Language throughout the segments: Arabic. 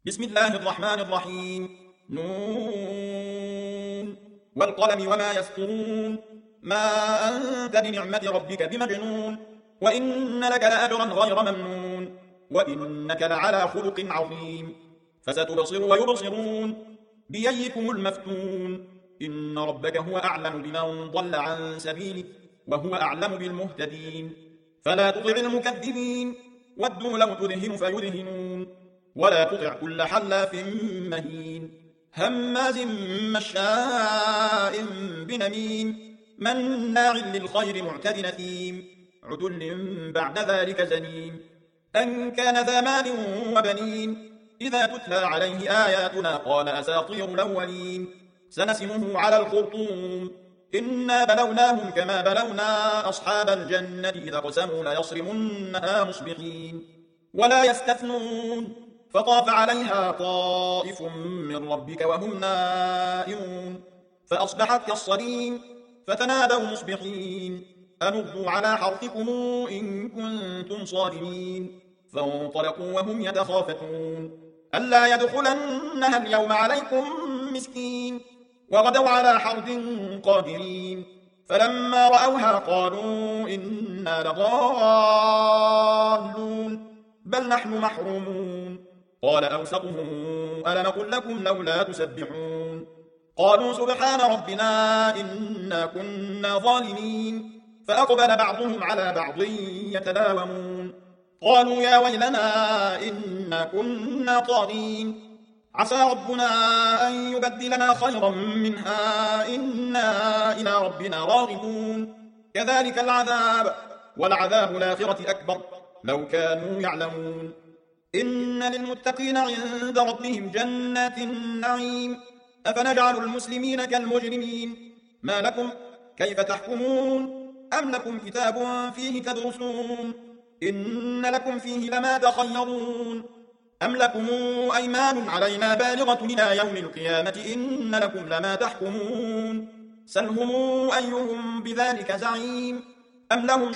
بسم الله الرحمن الرحيم. نون والقلم وما يسطرون. ما أنت بنعمة ربك بمجنون، وإن لك لأجرا غير ممنون، وإنك لعلى خلق عظيم. فستبصر ويبصرون بأيكم المفتون. إن ربك هو أعلم بمن ضل عن سبيله وهو أعلم بالمهتدين. فلا تطع المكذبين، ودوا لو تدهن فيدهنون. ولا تطع كل حلاف مهين، هماز مشاء بنميم، مناع للخير معتد أثيم، عتل بعد ذلك زنيم. أن كان ذا مال وبنين، إذا تتلى عليه آياتنا قال أساطير الأولين. سنسمه على الخرطوم، إنا بلوناهم كما بلونا أصحاب الجنة إذا قسموا ليصرمنها مصبحين ولا يستثنون. فطاف عليها طائف من ربك وهم نائمون، فأصبحت كالصريم. فتنادوا مصبحين أن اغدوا على حرثكم إن كنتم صارمين. فانطلقوا وهم يتخافتون ألا يدخلنها اليوم عليكم مسكين، وغدوا على حرد قادرين. فلما رأوها قالوا إنا لضالون بل نحن محرومون. قال أوسطهم ألم أقل لكم لولا تسبحون؟ قالوا سبحان ربنا إنا كنا ظالمين. فأقبل بعضهم على بعض يتلاومون قالوا يا ويلنا إنا كنا طاغين. عسى ربنا أن يبدلنا خيرا منها إنا إلى ربنا راغبون. كذلك العذاب ولعذاب الآخرة أكبر لو كانوا يعلمون. إن للمتقين عند ربهم جنات النعيم. أفنجعل المسلمين كالمجرمين؟ ما لكم كيف تحكمون؟ أم لكم كتاب فيه تدرسون؟ إن لكم فيه لما تخيرون. أم لكم أيمان علينا بالغة إلى يوم القيامة إن لكم لما تحكمون. سلهم أيهم بذلك زعيم. أم لهم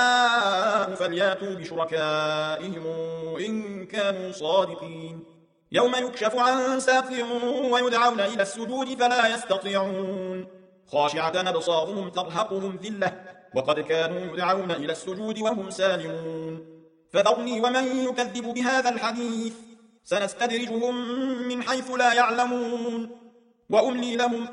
شركاء فلياتوا بشركائهم إن كانوا صادقين. يوم يكشف عن ساق ويدعون إلى السجود فلا يستطيعون، خاشعة أبصارهم ترهقهم ذلة وقد كانوا يدعون إلى السجود وهم سالمون. فذرني ومن يكذب بهذا الحديث سنستدرجهم من حيث لا يعلمون، وأملي لهم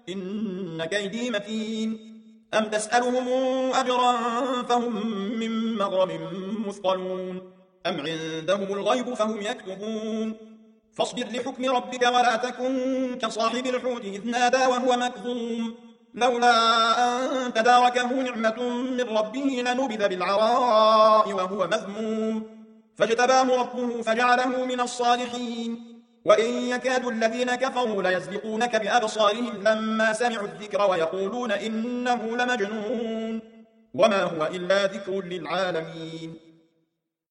إن كيدي متين. أم تسألهم أجرا فهم من مغرم مثقلون، أم عندهم الغيب فهم يكتبون. فاصبر لحكم ربك ولا تكن كصاحب الحوت إذ نادى وهو مكظوم، لولا أن تداركه نعمة من ربه لنبذ بالعراء وهو مذموم. فاجتباه ربه فجعله من الصالحين. وإن يكاد الذين كفروا ليزلقونك بأبصارهم لما سمعوا الذكر ويقولون إنه لمجنون وما هو إلا ذكر للعالمين.